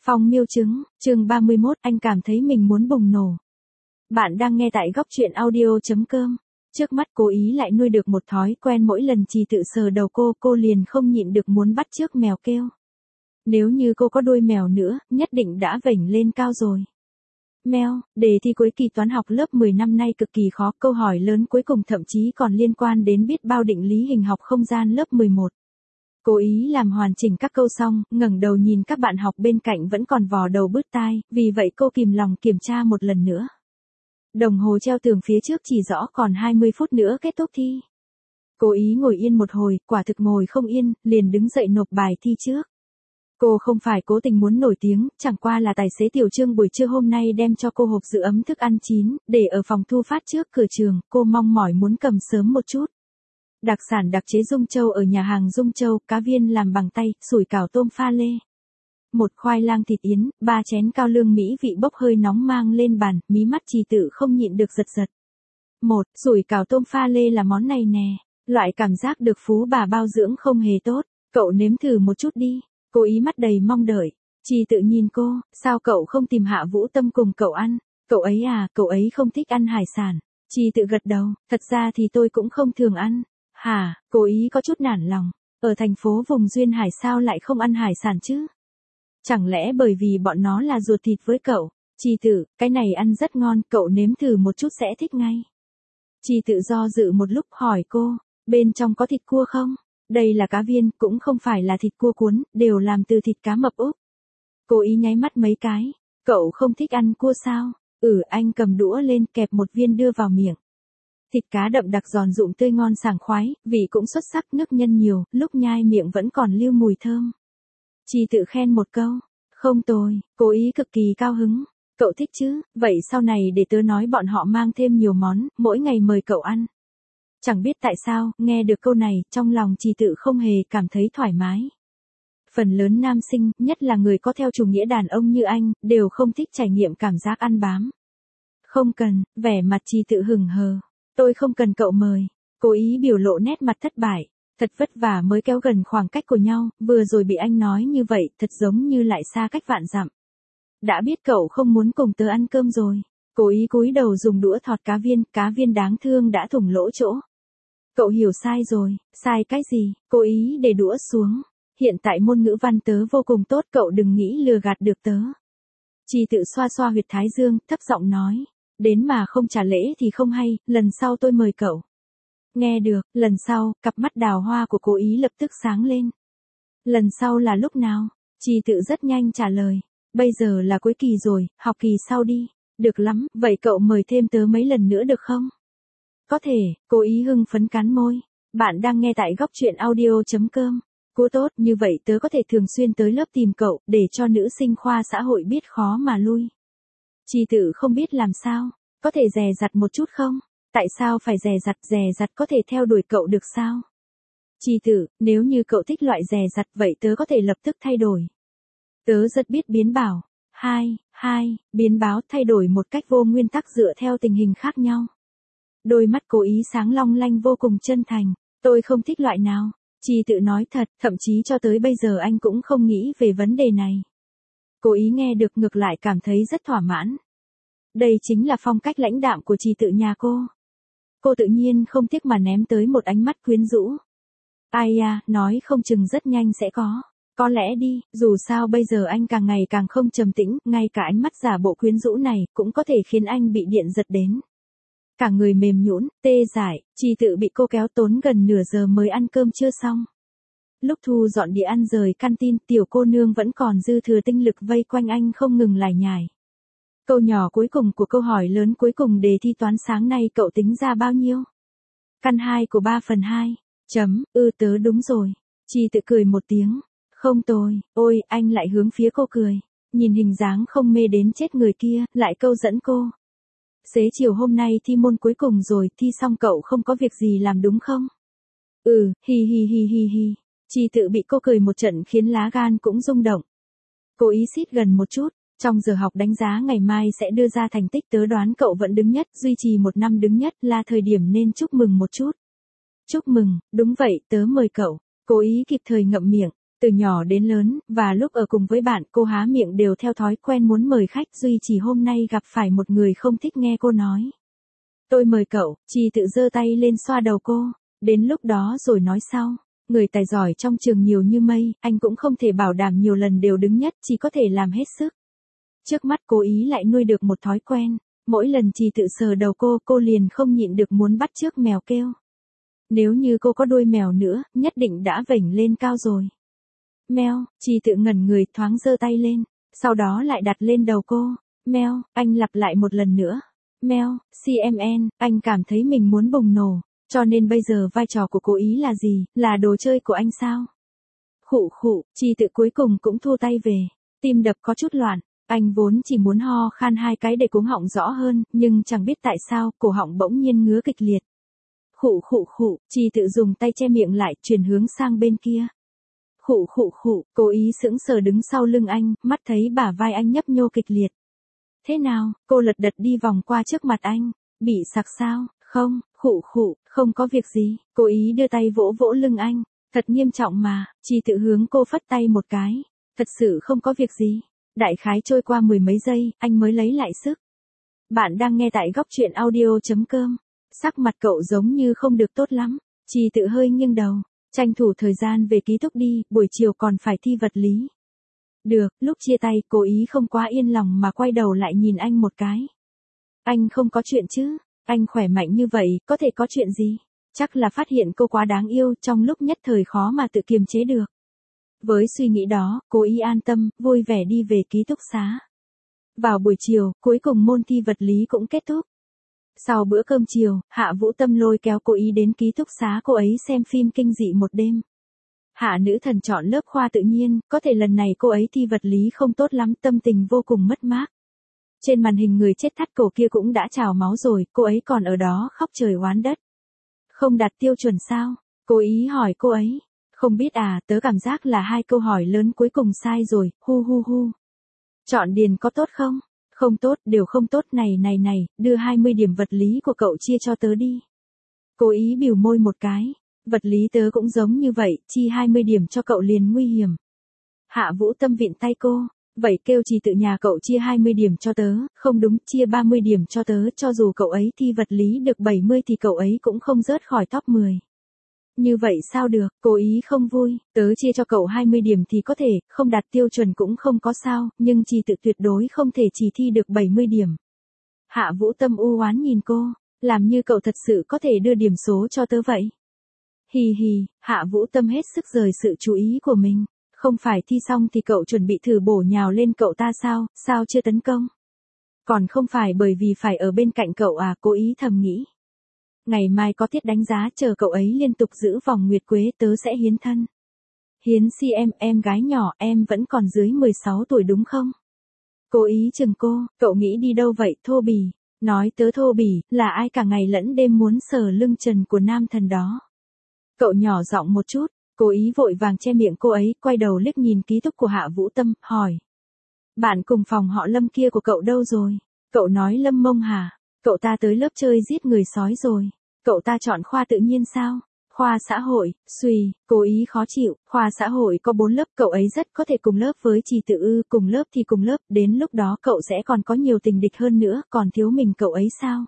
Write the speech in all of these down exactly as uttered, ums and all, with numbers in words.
Phong miêu chứng, chương ba mươi mốt, anh cảm thấy mình muốn bùng nổ. Bạn đang nghe tại góc truyện audio chấm com. Trước mắt cố ý lại nuôi được một thói quen mỗi lần Trì tự sờ đầu cô, cô liền không nhịn được muốn bắt chước mèo kêu. Nếu như cô có đuôi mèo nữa, nhất định đã vểnh lên cao rồi. Mèo, đề thi cuối kỳ toán học lớp mười năm nay cực kỳ khó, câu hỏi lớn cuối cùng thậm chí còn liên quan đến biết bao định lý hình học không gian lớp mười một. Cố ý làm hoàn chỉnh các câu xong, ngẩng đầu nhìn các bạn học bên cạnh vẫn còn vò đầu bứt tai, vì vậy cô kìm lòng kiểm tra một lần nữa. Đồng hồ treo tường phía trước chỉ rõ còn hai mươi phút nữa kết thúc thi. Cố ý ngồi yên một hồi, quả thực ngồi không yên, liền đứng dậy nộp bài thi trước. Cô không phải cố tình muốn nổi tiếng, chẳng qua là tài xế Tiểu Trương buổi trưa hôm nay đem cho cô hộp giữ ấm thức ăn chín, để ở phòng thu phát trước cửa trường, cô mong mỏi muốn cầm sớm một chút. Đặc sản đặc chế Dung Châu ở nhà hàng Dung Châu, cá viên làm bằng tay, sủi cảo tôm pha lê. Một khoai lang thịt yến, ba chén cao lương mỹ vị bốc hơi nóng mang lên bàn, mí mắt Trì tự không nhịn được giật giật. Một, sủi cảo tôm pha lê là món này nè, loại cảm giác được phú bà bao dưỡng không hề tốt, cậu nếm thử một chút đi. Cố ý mắt đầy mong đợi. Trì tự nhìn cô, sao cậu không tìm Hạ Vũ Tâm cùng cậu ăn? Cậu ấy à, cậu ấy không thích ăn hải sản. Trì tự gật đầu, thật ra thì tôi cũng không thường ăn. Hả, cố ý có chút nản lòng. Ở thành phố vùng duyên hải sao lại không ăn hải sản chứ? Chẳng lẽ bởi vì bọn nó là ruột thịt với cậu? Trì tự, cái này ăn rất ngon, cậu nếm thử một chút sẽ thích ngay. Trì tự do dự một lúc hỏi cô, bên trong có thịt cua không? Đây là cá viên, cũng không phải là thịt cua cuốn, đều làm từ thịt cá mập Úc. Cố ý nháy mắt mấy cái. Cậu không thích ăn cua sao? Ừ, anh cầm đũa lên kẹp một viên đưa vào miệng. Thịt cá đậm đặc giòn rụm tươi ngon sảng khoái, vị cũng xuất sắc, nước nhân nhiều, lúc nhai miệng vẫn còn lưu mùi thơm. Trì tự khen một câu. Không tồi, cố ý cực kỳ cao hứng. Cậu thích chứ, vậy sau này để tớ nói bọn họ mang thêm nhiều món, mỗi ngày mời cậu ăn. Chẳng biết tại sao, nghe được câu này, trong lòng Trì tự không hề cảm thấy thoải mái. Phần lớn nam sinh, nhất là người có theo chủ nghĩa đàn ông như anh, đều không thích trải nghiệm cảm giác ăn bám. Không cần, vẻ mặt Trì tự hừng hờ. Tôi không cần cậu mời. Cố ý biểu lộ nét mặt thất bại. Thật vất vả mới kéo gần khoảng cách của nhau, vừa rồi bị anh nói như vậy, thật giống như lại xa cách vạn dặm. Đã biết cậu không muốn cùng tớ ăn cơm rồi. Cố ý cúi đầu dùng đũa thọt cá viên, cá viên đáng thương đã thủng lỗ chỗ. Cậu hiểu sai rồi, sai cái gì? Cố ý để đũa xuống. Hiện tại môn ngữ văn tớ vô cùng tốt, cậu đừng nghĩ lừa gạt được tớ. Trì tự xoa xoa huyệt thái dương, thấp giọng nói. Đến mà không trả lễ thì không hay, lần sau tôi mời cậu. Nghe được, lần sau, cặp mắt đào hoa của cố ý lập tức sáng lên. Lần sau là lúc nào? Trì tự rất nhanh trả lời. Bây giờ là cuối kỳ rồi, học kỳ sau đi. Được lắm, vậy cậu mời thêm tớ mấy lần nữa được không? Có thể, cố ý hưng phấn cắn môi. Bạn đang nghe tại góc truyện audio chấm com. Cô tốt, như vậy tớ có thể thường xuyên tới lớp tìm cậu, để cho nữ sinh khoa xã hội biết khó mà lui. Trì tự không biết làm sao, có thể dè dặt một chút không? Tại sao phải dè dặt, dè dặt có thể theo đuổi cậu được sao? Trì tự, nếu như cậu thích loại dè dặt vậy tớ có thể lập tức thay đổi. Tớ rất biết biến bảo. Hai, hai, biến báo thay đổi một cách vô nguyên tắc dựa theo tình hình khác nhau. Đôi mắt cố ý sáng long lanh vô cùng chân thành. Tôi không thích loại nào. Trì tự nói thật, thậm chí cho tới bây giờ anh cũng không nghĩ về vấn đề này. Cố ý nghe được ngược lại cảm thấy rất thỏa mãn. Đây chính là phong cách lãnh đạm của Trì tự nhà cô. Cô tự nhiên không tiếc mà ném tới một ánh mắt quyến rũ. Ai à, nói không chừng rất nhanh sẽ có. Có lẽ đi, dù sao bây giờ anh càng ngày càng không trầm tĩnh, ngay cả ánh mắt giả bộ quyến rũ này cũng có thể khiến anh bị điện giật đến. Cả người mềm nhũn, tê dại, Trì tự bị cô kéo tốn gần nửa giờ mới ăn cơm chưa xong. Lúc thu dọn đĩa ăn rời canteen, tiểu cô nương vẫn còn dư thừa tinh lực vây quanh anh không ngừng lải nhải. Câu nhỏ cuối cùng của câu hỏi lớn cuối cùng đề thi toán sáng nay cậu tính ra bao nhiêu? Căn hai của ba phần hai. Chấm, ư tớ đúng rồi. Trì tự cười một tiếng. Không tồi, ôi, anh lại hướng phía cô cười. Nhìn hình dáng không mê đến chết người kia, lại câu dẫn cô. Xế chiều hôm nay thi môn cuối cùng rồi, thi xong cậu không có việc gì làm đúng không? Ừ, hi hi hi hi hi. Trì tự bị cô cười một trận khiến lá gan cũng rung động. Cố ý xít gần một chút. Trong giờ học đánh giá ngày mai sẽ đưa ra thành tích, tớ đoán cậu vẫn đứng nhất, duy trì một năm đứng nhất là thời điểm nên chúc mừng một chút. Chúc mừng, đúng vậy, tớ mời cậu. Cố ý kịp thời ngậm miệng. Từ nhỏ đến lớn, và lúc ở cùng với bạn, cô há miệng đều theo thói quen muốn mời khách, duy chỉ hôm nay gặp phải một người không thích nghe cô nói. Tôi mời cậu, Chi tự giơ tay lên xoa đầu cô, đến lúc đó rồi nói sau. Người tài giỏi trong trường nhiều như mây, anh cũng không thể bảo đảm nhiều lần đều đứng nhất, chỉ có thể làm hết sức. Trước mắt cố ý lại nuôi được một thói quen, mỗi lần Chi tự sờ đầu cô, cô liền không nhịn được muốn bắt chước mèo kêu. Nếu như cô có đuôi mèo nữa, nhất định đã vểnh lên cao rồi. Meo, Chi tự ngẩn người thoáng giơ tay lên, sau đó lại đặt lên đầu cô. Meo, anh lặp lại một lần nữa. Meo, xê em en, anh cảm thấy mình muốn bùng nổ, cho nên bây giờ vai trò của cố ý là gì, là đồ chơi của anh sao? Khụ khụ, Chi tự cuối cùng cũng thu tay về, tim đập có chút loạn, anh vốn chỉ muốn ho khan hai cái để cuống họng rõ hơn, nhưng chẳng biết tại sao, cổ họng bỗng nhiên ngứa kịch liệt. Khụ khụ khụ, Chi tự dùng tay che miệng lại, chuyển hướng sang bên kia. Khụ khụ khụ, cố ý sững sờ đứng sau lưng anh, mắt thấy bả vai anh nhấp nhô kịch liệt. Thế nào, cô lật đật đi vòng qua trước mặt anh, bị sặc sao, không, khụ khụ, không có việc gì, cố ý đưa tay vỗ vỗ lưng anh, thật nghiêm trọng mà, Chi tự hướng cô phất tay một cái, thật sự không có việc gì, đại khái trôi qua mười mấy giây, anh mới lấy lại sức. Bạn đang nghe tại góc truyện audio.com, sắc mặt cậu giống như không được tốt lắm, Chi tự hơi nghiêng đầu. Tranh thủ thời gian về ký túc đi, buổi chiều còn phải thi vật lý. Được, lúc chia tay, cố ý không quá yên lòng mà quay đầu lại nhìn anh một cái. Anh không có chuyện chứ, anh khỏe mạnh như vậy, có thể có chuyện gì? Chắc là phát hiện cô quá đáng yêu, trong lúc nhất thời khó mà tự kiềm chế được. Với suy nghĩ đó, cố ý an tâm, vui vẻ đi về ký túc xá. Vào buổi chiều, cuối cùng môn thi vật lý cũng kết thúc. Sau bữa cơm chiều, Hạ Vũ Tâm lôi kéo cô ý đến ký túc xá cô ấy xem phim kinh dị một đêm. Hạ nữ thần chọn lớp khoa tự nhiên, có thể lần này cô ấy thi vật lý không tốt lắm, tâm tình vô cùng mất mát. Trên màn hình người chết thắt cổ kia cũng đã trào máu rồi, cô ấy còn ở đó khóc trời oán đất. Không đạt tiêu chuẩn sao? Cô ý hỏi cô ấy. Không biết à, tớ cảm giác là hai câu hỏi lớn cuối cùng sai rồi, hu hu hu. Chọn điền có tốt không? Không tốt, đều không tốt, này này này, đưa hai mươi điểm vật lý của cậu chia cho tớ đi. Cố ý bỉu môi một cái, vật lý tớ cũng giống như vậy, chi hai mươi điểm cho cậu liền nguy hiểm. Hạ Vũ Tâm vịn tay cô, vậy kêu Chi tự nhà cậu chia hai mươi điểm cho tớ, không đúng, chia ba mươi điểm cho tớ, cho dù cậu ấy thi vật lý được bảy mươi thì cậu ấy cũng không rớt khỏi top mười. Như vậy sao được, cố ý không vui, tớ chia cho cậu hai mươi điểm thì có thể, không đạt tiêu chuẩn cũng không có sao, nhưng Chi tự tuyệt đối không thể chỉ thi được bảy mươi điểm. Hạ Vũ Tâm u oán nhìn cô, làm như cậu thật sự có thể đưa điểm số cho tớ vậy. Hì hì, Hạ Vũ Tâm hết sức rời sự chú ý của mình, không phải thi xong thì cậu chuẩn bị thử bổ nhào lên cậu ta sao, sao chưa tấn công? Còn không phải bởi vì phải ở bên cạnh cậu à, cố ý thầm nghĩ. Ngày mai có tiết đánh giá, chờ cậu ấy liên tục giữ vòng nguyệt quế, tớ sẽ hiến thân. Hiến si em, em gái nhỏ, em vẫn còn dưới mười sáu tuổi đúng không? Cố ý chừng cô, cậu nghĩ đi đâu vậy, thô bỉ. Nói tớ thô bỉ, là ai cả ngày lẫn đêm muốn sờ lưng trần của nam thần đó. Cậu nhỏ giọng một chút, cố ý vội vàng che miệng cô ấy, quay đầu liếc nhìn ký túc của Hạ Vũ Tâm, hỏi. Bạn cùng phòng họ Lâm kia của cậu đâu rồi? Cậu nói Lâm Mông hả? Cậu ta tới lớp chơi giết người sói rồi. Cậu ta chọn khoa tự nhiên sao? Khoa xã hội, suy, cố ý khó chịu, khoa xã hội có bốn lớp, cậu ấy rất có thể cùng lớp với Chi tự ư, cùng lớp thì cùng lớp, đến lúc đó cậu sẽ còn có nhiều tình địch hơn nữa, còn thiếu mình cậu ấy sao?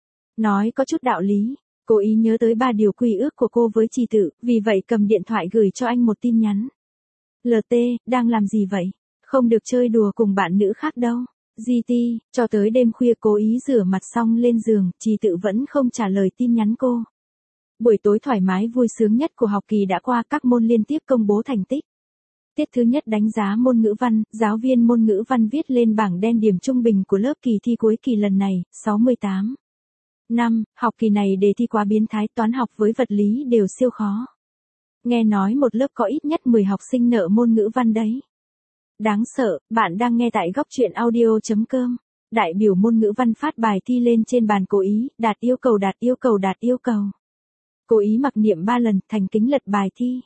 Nói có chút đạo lý, cố ý nhớ tới ba điều quy ước của cô với Chi tự, vì vậy cầm điện thoại gửi cho anh một tin nhắn. lờ tê, đang làm gì vậy? Không được chơi đùa cùng bạn nữ khác đâu. giê tê, cho tới đêm khuya cố ý rửa mặt xong lên giường, Chi tự vẫn không trả lời tin nhắn cô. Buổi tối thoải mái vui sướng nhất của học kỳ đã qua, các môn liên tiếp công bố thành tích. Tiết thứ nhất đánh giá môn ngữ văn, giáo viên môn ngữ văn viết lên bảng đen điểm trung bình của lớp kỳ thi cuối kỳ lần này, sáu mươi tám. năm, học kỳ này đề thi quá biến thái, toán học với vật lý đều siêu khó. Nghe nói một lớp có ít nhất mười học sinh nợ môn ngữ văn đấy. Đáng sợ, bạn đang nghe tại góc truyện audio.com. Đại biểu môn ngữ văn phát bài thi lên trên bàn cố ý, đạt yêu cầu đạt yêu cầu đạt yêu cầu. Cố ý mặc niệm ba lần, thành kính lật bài thi.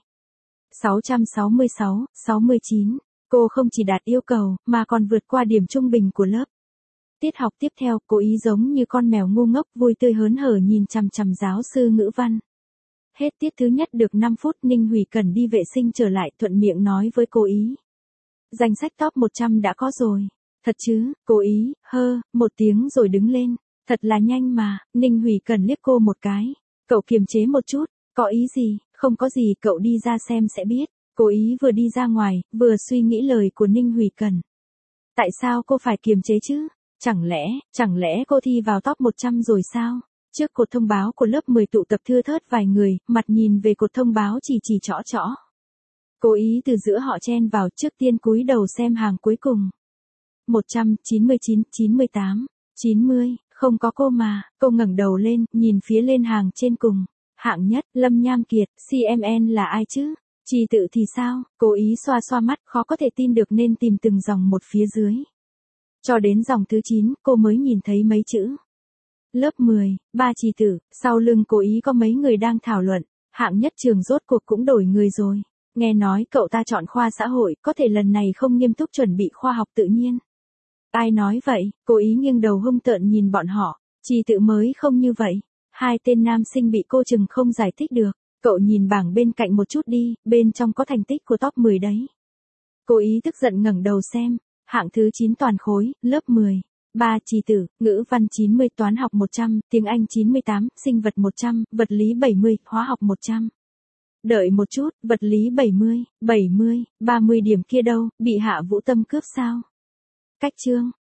sáu trăm sáu mươi sáu, sáu mươi chín. Cô không chỉ đạt yêu cầu, mà còn vượt qua điểm trung bình của lớp. Tiết học tiếp theo, cố ý giống như con mèo ngu ngốc vui tươi hớn hở nhìn chằm chằm giáo sư ngữ văn. Hết tiết thứ nhất được năm phút, Ninh Hủy Cẩn đi vệ sinh trở lại, thuận miệng nói với cô ý. Danh sách top một trăm đã có rồi. Thật chứ? Cô ý, hơ, một tiếng rồi đứng lên. Thật là nhanh mà. Ninh Hủy Cẩn liếc cô một cái. Cậu kiềm chế một chút. Có ý gì? Không có gì, cậu đi ra xem sẽ biết. Cô ý vừa đi ra ngoài, vừa suy nghĩ lời của Ninh Hủy Cẩn. Tại sao cô phải kiềm chế chứ? Chẳng lẽ, chẳng lẽ cô thi vào top một trăm rồi sao? Trước cột thông báo của lớp mười tụ tập thưa thớt vài người, mặt nhìn về cột thông báo chỉ chỉ trõ trõ. Cố ý từ giữa họ chen vào, trước tiên cúi đầu xem hàng cuối cùng. một trăm chín mươi chín, chín mươi tám, chín mươi, không có cô mà. Cô ngẩng đầu lên, nhìn phía lên hàng trên cùng. Hạng nhất, Lâm Nham Kiệt, xê em en là ai chứ? Trì tự thì sao? Cố ý xoa xoa mắt, khó có thể tin được nên tìm từng dòng một phía dưới. Cho đến dòng thứ chín, cô mới nhìn thấy mấy chữ. Lớp mười, ba Trì tự, sau lưng cố ý có mấy người đang thảo luận. Hạng nhất trường rốt cuộc cũng đổi người rồi. Nghe nói cậu ta chọn khoa xã hội, có thể lần này không nghiêm túc chuẩn bị khoa học tự nhiên. Ai nói vậy? Cố ý nghiêng đầu hung tợn nhìn bọn họ. Trì tự mới không như vậy. Hai tên nam sinh bị cô chừng không giải thích được. Cậu nhìn bảng bên cạnh một chút đi, bên trong có thành tích của top mười đấy. Cố ý tức giận ngẩng đầu xem. Hạng thứ chín toàn khối, lớp mười. ba Trì tự, ngữ văn chín mươi, toán học một trăm, tiếng Anh chín mươi tám, sinh vật một trăm, vật lý bảy mươi, hóa học một trăm. Đợi một chút, vật lý bảy mươi, bảy mươi, ba mươi điểm kia đâu, bị Hạ Vũ Tâm cướp sao? Cách chương.